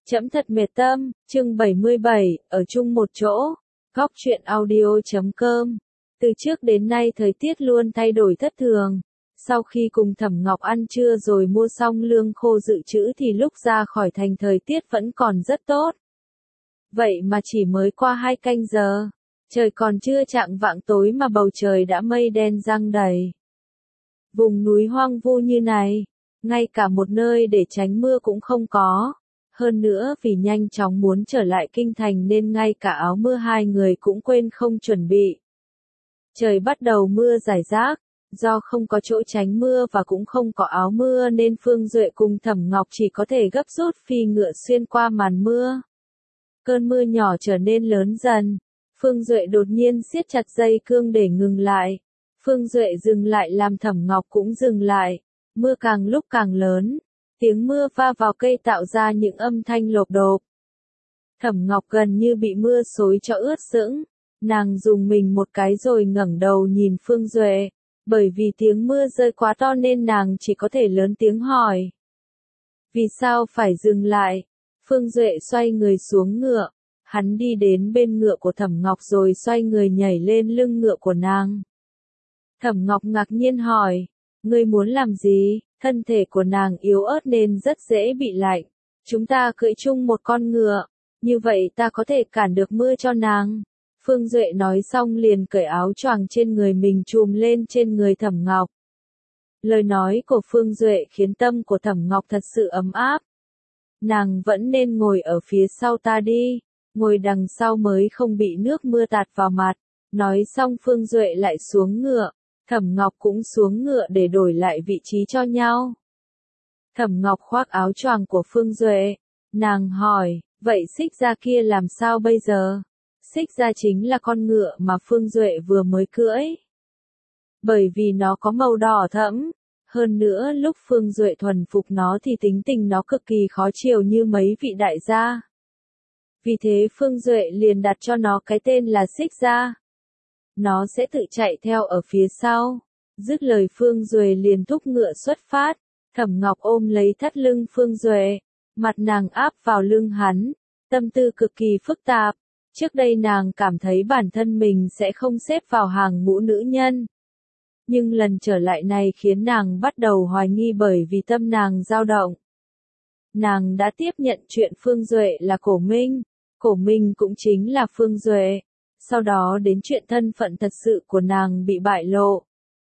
Trẫm thật mệt tâm, chương 77, ở chung một chỗ, góc truyện audio.com. Từ trước đến nay thời tiết luôn thay đổi thất thường. Sau khi cùng Thẩm Ngọc ăn trưa rồi mua xong lương khô dự trữ thì lúc ra khỏi thành thời tiết vẫn còn rất tốt. Vậy mà chỉ mới qua 2 canh giờ, trời còn chưa chạng vạng tối mà bầu trời đã mây đen giăng đầy. Vùng núi hoang vu như này, ngay cả một nơi để tránh mưa cũng không có. Hơn nữa vì nhanh chóng muốn trở lại kinh thành nên ngay cả áo mưa hai người cũng quên không chuẩn bị. Trời bắt đầu mưa rải rác, do không có chỗ tránh mưa và cũng không có áo mưa nên Phương Duệ cùng Thẩm Ngọc chỉ có thể gấp rút phi ngựa xuyên qua màn mưa. Cơn mưa nhỏ trở nên lớn dần, Phương Duệ đột nhiên siết chặt dây cương để ngừng lại. Phương Duệ dừng lại làm Thẩm Ngọc cũng dừng lại, mưa càng lúc càng lớn. Tiếng mưa va vào cây tạo ra những âm thanh lộp độp. Thẩm Ngọc gần như bị mưa xối cho ướt sũng, nàng dùng mình một cái rồi ngẩng đầu nhìn Phương Duệ, bởi vì tiếng mưa rơi quá to nên nàng chỉ có thể lớn tiếng hỏi. Vì sao phải dừng lại? Phương Duệ xoay người xuống ngựa, hắn đi đến bên ngựa của Thẩm Ngọc rồi xoay người nhảy lên lưng ngựa của nàng. Thẩm Ngọc ngạc nhiên hỏi, ngươi muốn làm gì? Thân thể của nàng yếu ớt nên rất dễ bị lạnh. Chúng ta cưỡi chung một con ngựa, như vậy ta có thể cản được mưa cho nàng. Phương Duệ nói xong liền cởi áo choàng trên người mình trùm lên trên người Thẩm Ngọc. Lời nói của Phương Duệ khiến tâm của Thẩm Ngọc thật sự ấm áp. Nàng vẫn nên ngồi ở phía sau ta đi, ngồi đằng sau mới không bị nước mưa tạt vào mặt. Nói xong Phương Duệ lại xuống ngựa. Thẩm Ngọc cũng xuống ngựa để đổi lại vị trí cho nhau. Thẩm Ngọc khoác áo choàng của Phương Duệ. Nàng hỏi, vậy xích ra kia làm sao bây giờ? Xích ra chính là con ngựa mà Phương Duệ vừa mới cưỡi. Bởi vì nó có màu đỏ thẫm. Hơn nữa lúc Phương Duệ thuần phục nó thì tính tình nó cực kỳ khó chiều như mấy vị đại gia. Vì thế Phương Duệ liền đặt cho nó cái tên là xích ra. Nó sẽ tự chạy theo ở phía sau. Dứt lời Phương Duệ liền thúc ngựa xuất phát. Thẩm Ngọc ôm lấy thắt lưng Phương Duệ, mặt nàng áp vào lưng hắn, tâm tư cực kỳ phức tạp. Trước đây nàng cảm thấy bản thân mình sẽ không xếp vào hàng ngũ nữ nhân. Nhưng lần trở lại này khiến nàng bắt đầu hoài nghi bởi vì tâm nàng dao động. Nàng đã tiếp nhận chuyện Phương Duệ là Cổ Minh. Cổ Minh cũng chính là Phương Duệ. Sau đó đến chuyện thân phận thật sự của nàng bị bại lộ.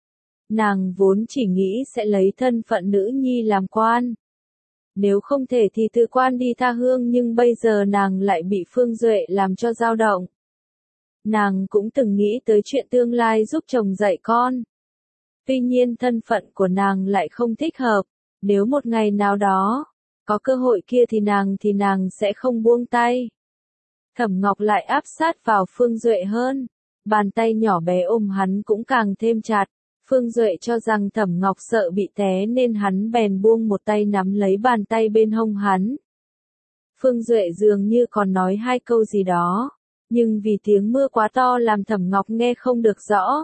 Nàng vốn chỉ nghĩ sẽ lấy thân phận nữ nhi làm quan. Nếu không thể thì tự quan đi tha hương nhưng bây giờ nàng lại bị Phương Duệ làm cho dao động. Nàng cũng từng nghĩ tới chuyện tương lai giúp chồng dạy con. Tuy nhiên thân phận của nàng lại không thích hợp. Nếu một ngày nào đó, có cơ hội kia thì nàng sẽ không buông tay. Thẩm Ngọc lại áp sát vào Phương Duệ hơn. Bàn tay nhỏ bé ôm hắn cũng càng thêm chặt. Phương Duệ cho rằng Thẩm Ngọc sợ bị té nên hắn bèn buông một tay nắm lấy bàn tay bên hông hắn. Phương Duệ dường như còn nói hai câu gì đó. Nhưng vì tiếng mưa quá to làm Thẩm Ngọc nghe không được rõ.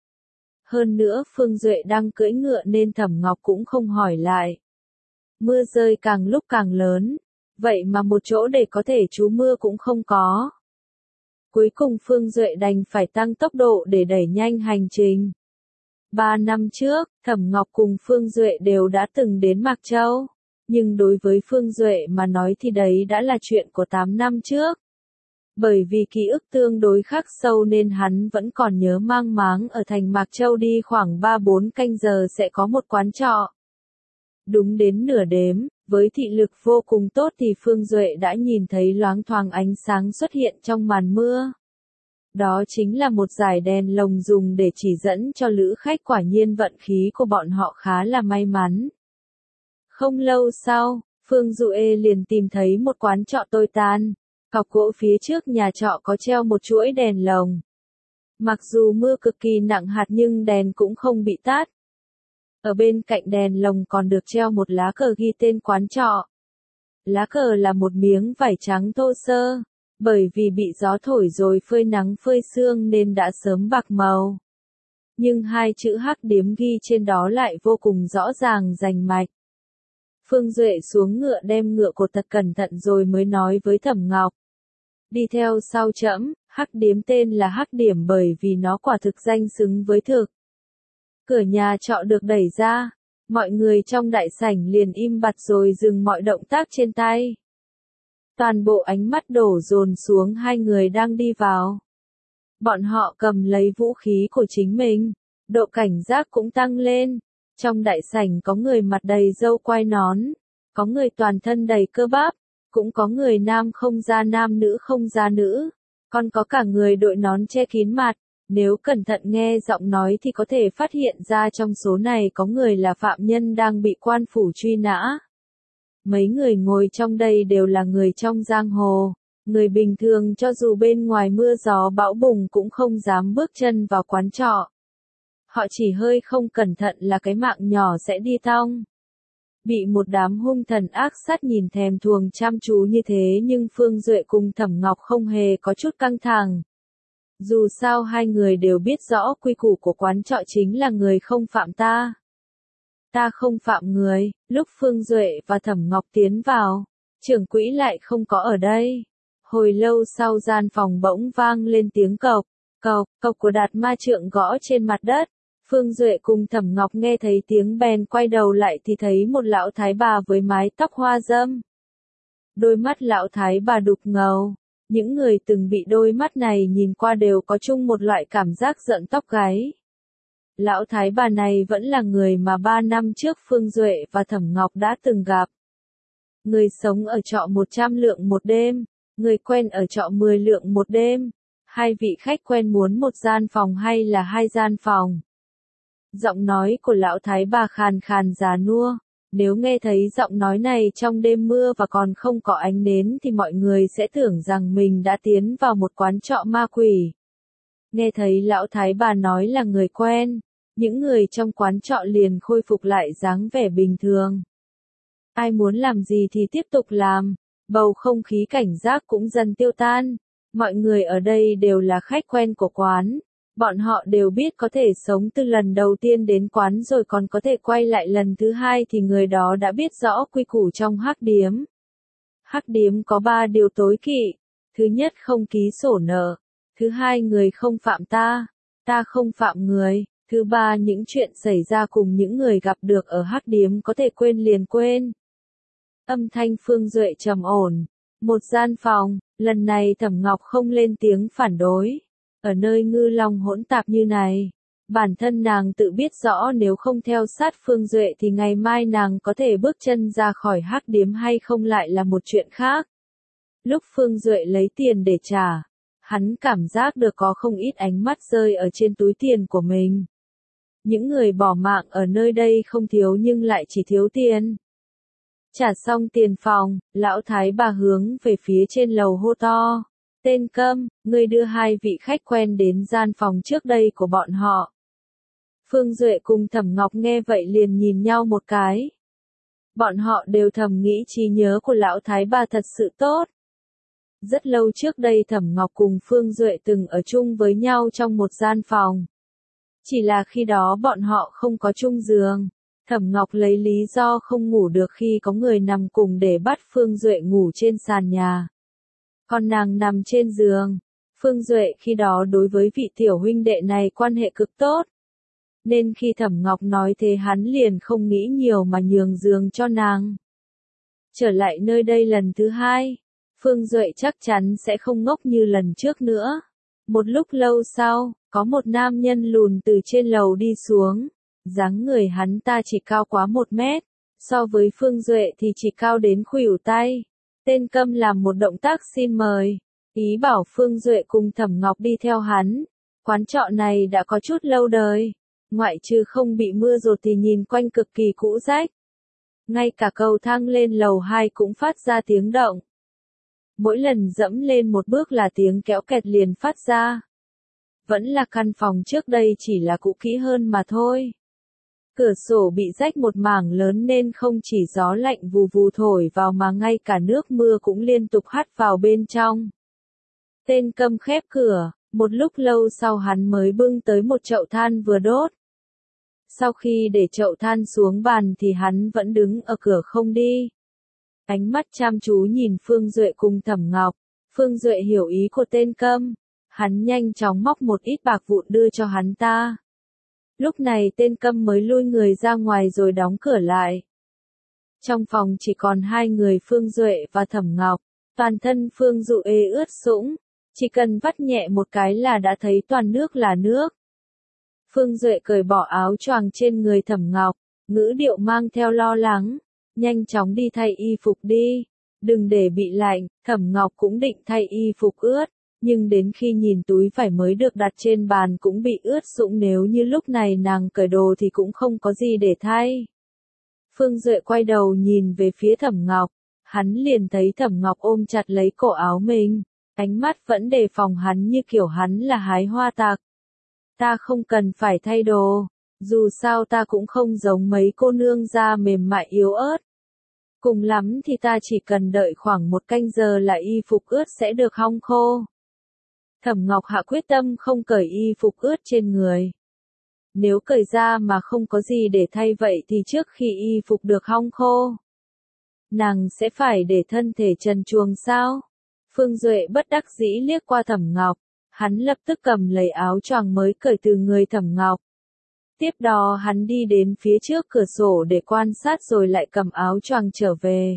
Hơn nữa Phương Duệ đang cưỡi ngựa nên Thẩm Ngọc cũng không hỏi lại. Mưa rơi càng lúc càng lớn. Vậy mà một chỗ để có thể trú mưa cũng không có. Cuối cùng Phương Duệ đành phải tăng tốc độ để đẩy nhanh hành trình. 3 năm trước, Thẩm Ngọc cùng Phương Duệ đều đã từng đến Mạc Châu. Nhưng đối với Phương Duệ mà nói thì đấy đã là chuyện của 8 năm trước. Bởi vì ký ức tương đối khắc sâu nên hắn vẫn còn nhớ mang máng ở thành Mạc Châu đi khoảng 3-4 canh giờ sẽ có một quán trọ. Đúng đến nửa đêm, với thị lực vô cùng tốt thì Phương Duệ đã nhìn thấy loáng thoáng ánh sáng xuất hiện trong màn mưa. Đó chính là một dải đèn lồng dùng để chỉ dẫn cho lữ khách, quả nhiên vận khí của bọn họ khá là may mắn. Không lâu sau, Phương Duệ liền tìm thấy một quán trọ tồi tàn. Cọc gỗ phía trước nhà trọ có treo một chuỗi đèn lồng. Mặc dù mưa cực kỳ nặng hạt nhưng đèn cũng không bị tắt. Ở bên cạnh đèn lồng còn được treo một lá cờ ghi tên quán trọ. Lá cờ là một miếng vải trắng thô sơ, bởi vì bị gió thổi rồi phơi nắng phơi sương nên đã sớm bạc màu. Nhưng hai chữ Hắc Điếm ghi trên đó lại vô cùng rõ ràng rành mạch. Phương Duệ xuống ngựa đem ngựa cột thật cẩn thận rồi mới nói với Thẩm Ngọc. Đi theo sau trẫm, Hắc Điếm tên là Hắc Điểm bởi vì nó quả thực danh xứng với thực. Cửa nhà trọ được đẩy ra, mọi người trong đại sảnh liền im bặt rồi dừng mọi động tác trên tay. Toàn bộ ánh mắt đổ dồn xuống hai người đang đi vào. Bọn họ cầm lấy vũ khí của chính mình, độ cảnh giác cũng tăng lên. Trong đại sảnh có người mặt đầy râu quai nón, có người toàn thân đầy cơ bắp, cũng có người nam không ra nam nữ không ra nữ, còn có cả người đội nón che kín mặt. Nếu cẩn thận nghe giọng nói thì có thể phát hiện ra trong số này có người là phạm nhân đang bị quan phủ truy nã. Mấy người ngồi trong đây đều là người trong giang hồ, người bình thường cho dù bên ngoài mưa gió bão bùng cũng không dám bước chân vào quán trọ. Họ chỉ hơi không cẩn thận là cái mạng nhỏ sẽ đi tong. Bị một đám hung thần ác sát nhìn thèm thuồng chăm chú như thế nhưng Phương Duệ cùng Thẩm Ngọc không hề có chút căng thẳng. Dù sao hai người đều biết rõ quy củ của quán trọ chính là người không phạm ta. Ta không phạm người. Lúc Phương Duệ và Thẩm Ngọc tiến vào, trưởng quỹ lại không có ở đây. Hồi lâu sau gian phòng bỗng vang lên tiếng cộc, cộc, cộc của Đạt Ma Trượng gõ trên mặt đất. Phương Duệ cùng Thẩm Ngọc nghe thấy tiếng bèn quay đầu lại thì thấy một lão thái bà với mái tóc hoa râm. Đôi mắt lão thái bà đục ngầu. Những người từng bị đôi mắt này nhìn qua đều có chung một loại cảm giác giận tóc gáy. Lão thái bà này vẫn là người mà 3 năm trước Phương Duệ và Thẩm Ngọc đã từng gặp. Người sống ở trọ 100 lượng một đêm, người quen ở trọ 10 lượng một đêm. Hai vị khách quen muốn một gian phòng hay là hai gian phòng? Giọng nói của lão thái bà khàn khàn già nua. Nếu nghe thấy giọng nói này trong đêm mưa và còn không có ánh nến thì mọi người sẽ tưởng rằng mình đã tiến vào một quán trọ ma quỷ. Nghe thấy lão thái bà nói là người quen, những người trong quán trọ liền khôi phục lại dáng vẻ bình thường. Ai muốn làm gì thì tiếp tục làm, bầu không khí cảnh giác cũng dần tiêu tan. Mọi người ở đây đều là khách quen của quán. Bọn họ đều biết có thể sống từ lần đầu tiên đến quán rồi còn có thể quay lại lần thứ hai thì người đó đã biết rõ quy củ trong Hắc Điếm. Hắc Điếm có 3 điều tối kỵ. Thứ nhất không ký sổ nợ. Thứ hai người không phạm ta. Ta không phạm người. Thứ ba những chuyện xảy ra cùng những người gặp được ở Hắc Điếm có thể quên liền quên. Âm thanh Phương Duệ trầm ổn. Một gian phòng, lần này Thẩm Ngọc không lên tiếng phản đối. Ở nơi ngư long hỗn tạp như này, bản thân nàng tự biết rõ nếu không theo sát Phương Duệ thì ngày mai nàng có thể bước chân ra khỏi Hắc Điếm hay không lại là một chuyện khác. Lúc Phương Duệ lấy tiền để trả, hắn cảm giác được có không ít ánh mắt rơi ở trên túi tiền của mình. Những người bỏ mạng ở nơi đây không thiếu nhưng lại chỉ thiếu tiền. Trả xong tiền phòng, lão thái bà hướng về phía trên lầu hô to. Tên Câm, ngươi đưa hai vị khách quen đến gian phòng trước đây của bọn họ. Phương Duệ cùng Thẩm Ngọc nghe vậy liền nhìn nhau một cái. Bọn họ đều thầm nghĩ trí nhớ của lão thái bà thật sự tốt. Rất lâu trước đây Thẩm Ngọc cùng Phương Duệ từng ở chung với nhau trong một gian phòng. Chỉ là khi đó bọn họ không có chung giường. Thẩm Ngọc lấy lý do không ngủ được khi có người nằm cùng để bắt Phương Duệ ngủ trên sàn nhà. Còn nàng nằm trên giường. Phương Duệ khi đó đối với vị tiểu huynh đệ này quan hệ cực tốt. Nên khi Thẩm Ngọc nói thế hắn liền không nghĩ nhiều mà nhường giường cho nàng. Trở lại nơi đây lần thứ hai, Phương Duệ chắc chắn sẽ không ngốc như lần trước nữa. Một lúc lâu sau, có một nam nhân lùn từ trên lầu đi xuống. Dáng người hắn ta chỉ cao quá 1 mét, so với Phương Duệ thì chỉ cao đến khuỷu tay. Tên Câm làm một động tác xin mời, ý bảo Phương Duệ cùng Thẩm Ngọc đi theo hắn. Quán trọ này đã có chút lâu đời, ngoại trừ không bị mưa dột thì nhìn quanh cực kỳ cũ rách. Ngay cả cầu thang lên lầu 2 cũng phát ra tiếng động. Mỗi lần dẫm lên một bước là tiếng kéo kẹt liền phát ra. Vẫn là căn phòng trước đây chỉ là cũ kỹ hơn mà thôi. Cửa sổ bị rách một mảng lớn nên không chỉ gió lạnh vù vù thổi vào mà ngay cả nước mưa cũng liên tục hắt vào bên trong. Tên Câm khép cửa, một lúc lâu sau hắn mới bưng tới một chậu than vừa đốt. Sau khi để chậu than xuống bàn thì hắn vẫn đứng ở cửa không đi. Ánh mắt chăm chú nhìn Phương Duệ cùng Thẩm Ngọc. Phương Duệ hiểu ý của tên câm. Hắn nhanh chóng móc một ít bạc vụn đưa cho hắn ta. Lúc này tên câm mới lui người ra ngoài rồi đóng cửa lại. Trong phòng chỉ còn hai người Phương Duệ và Thẩm Ngọc. Toàn thân Phương Duệ ướt sũng. Chỉ cần vắt nhẹ một cái là đã thấy toàn nước là nước. Phương Duệ cởi bỏ áo choàng trên người Thẩm Ngọc, ngữ điệu mang theo lo lắng. Nhanh chóng đi thay y phục đi. Đừng để bị lạnh. Thẩm Ngọc cũng định thay y phục ướt. Nhưng đến khi nhìn túi vải mới được đặt trên bàn cũng bị ướt sũng, nếu như lúc này nàng cởi đồ thì cũng không có gì để thay. Phương Duệ quay đầu nhìn về phía Thẩm Ngọc. Hắn liền thấy Thẩm Ngọc ôm chặt lấy cổ áo mình. Ánh mắt vẫn đề phòng hắn như kiểu hắn là hái hoa tặc. Ta không cần phải thay đồ. Dù sao ta cũng không giống mấy cô nương da mềm mại yếu ớt. Cùng lắm thì ta chỉ cần đợi khoảng 1 canh giờ là y phục ướt sẽ được hong khô. Thẩm Ngọc hạ quyết tâm không cởi y phục ướt trên người. Nếu cởi ra mà không có gì để thay vậy thì trước khi y phục được hong khô, nàng sẽ phải để thân thể trần truồng sao? Phương Duệ bất đắc dĩ liếc qua Thẩm Ngọc, hắn lập tức cầm lấy áo choàng mới cởi từ người Thẩm Ngọc. Tiếp đó hắn đi đến phía trước cửa sổ để quan sát rồi lại cầm áo choàng trở về.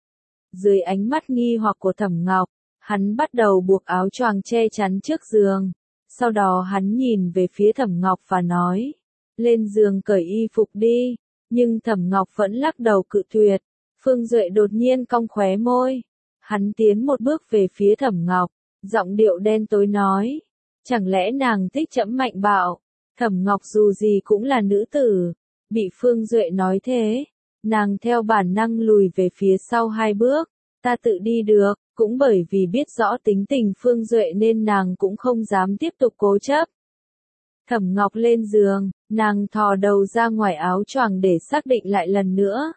Dưới ánh mắt nghi hoặc của Thẩm Ngọc, hắn bắt đầu buộc áo choàng che chắn trước giường. Sau đó hắn nhìn về phía Thẩm Ngọc và nói, lên giường cởi y phục đi. Nhưng Thẩm Ngọc vẫn lắc đầu cự tuyệt. Phương Duệ đột nhiên cong khóe môi. Hắn tiến một bước về phía Thẩm Ngọc, giọng điệu đen tối nói, chẳng lẽ nàng thích trẫm mạnh bạo? Thẩm Ngọc dù gì cũng là nữ tử, bị Phương Duệ nói thế, nàng theo bản năng lùi về phía sau 2 bước, ta tự đi được. Cũng bởi vì biết rõ tính tình Phương Duệ nên nàng cũng không dám tiếp tục cố chấp. Thẩm Ngọc lên giường, nàng thò đầu ra ngoài áo choàng để xác định lại lần nữa.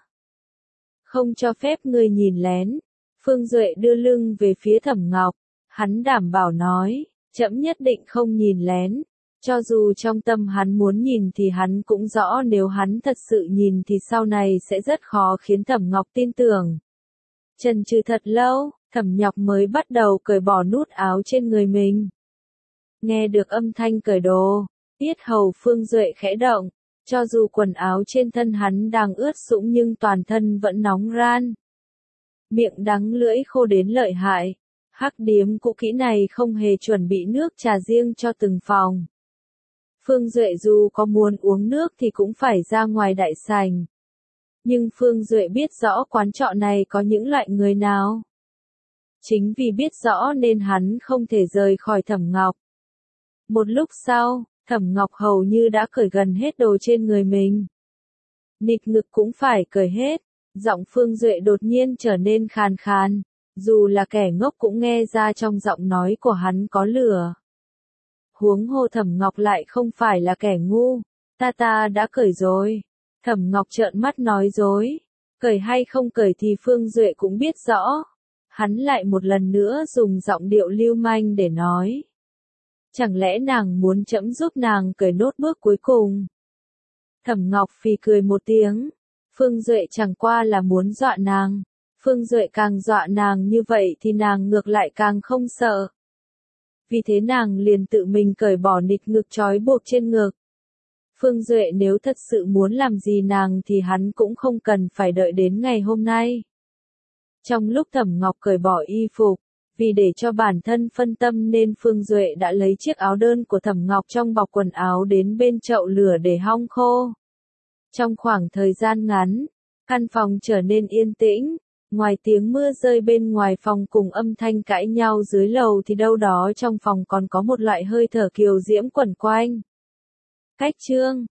Không cho phép người nhìn lén. Phương Duệ đưa lưng về phía Thẩm Ngọc, hắn đảm bảo nói, trẫm nhất định không nhìn lén. Cho dù trong tâm hắn muốn nhìn thì hắn cũng rõ nếu hắn thật sự nhìn thì sau này sẽ rất khó khiến Thẩm Ngọc tin tưởng. Chần chừ thật lâu, Thẩm Ngọc mới bắt đầu cởi bỏ nút áo trên người mình. Nghe được âm thanh cởi đồ, yết hầu Phương Duệ khẽ động, cho dù quần áo trên thân hắn đang ướt sũng nhưng toàn thân vẫn nóng ran. Miệng đắng lưỡi khô đến lợi hại, hắc điếm cũ kỹ này không hề chuẩn bị nước trà riêng cho từng phòng. Phương Duệ dù có muốn uống nước thì cũng phải ra ngoài đại sảnh. Nhưng Phương Duệ biết rõ quán trọ này có những loại người nào. Chính vì biết rõ nên hắn không thể rời khỏi Thẩm Ngọc. Một lúc sau, Thẩm Ngọc hầu như đã cởi gần hết đồ trên người mình. Nịt ngực cũng phải cởi hết. Giọng Phương Duệ đột nhiên trở nên khàn khàn. Dù là kẻ ngốc cũng nghe ra trong giọng nói của hắn có lửa. Huống hồ Thẩm Ngọc lại không phải là kẻ ngu. Ta đã cởi rồi. Thẩm Ngọc trợn mắt nói dối. Cởi hay không cởi thì Phương Duệ cũng biết rõ. Hắn lại một lần nữa dùng giọng điệu lưu manh để nói. Chẳng lẽ nàng muốn trẫm giúp nàng cởi nốt bước cuối cùng? Thẩm Ngọc phì cười một tiếng. Phương Duệ chẳng qua là muốn dọa nàng. Phương Duệ càng dọa nàng như vậy thì nàng ngược lại càng không sợ. Vì thế nàng liền tự mình cởi bỏ nịt ngực trói buộc trên ngực. Phương Duệ nếu thật sự muốn làm gì nàng thì hắn cũng không cần phải đợi đến ngày hôm nay. Trong lúc Thẩm Ngọc cởi bỏ y phục, vì để cho bản thân phân tâm nên Phương Duệ đã lấy chiếc áo đơn của Thẩm Ngọc trong bọc quần áo đến bên chậu lửa để hong khô. Trong khoảng thời gian ngắn, căn phòng trở nên yên tĩnh, ngoài tiếng mưa rơi bên ngoài phòng cùng âm thanh cãi nhau dưới lầu thì đâu đó trong phòng còn có một loại hơi thở kiều diễm quẩn quanh. Cách chương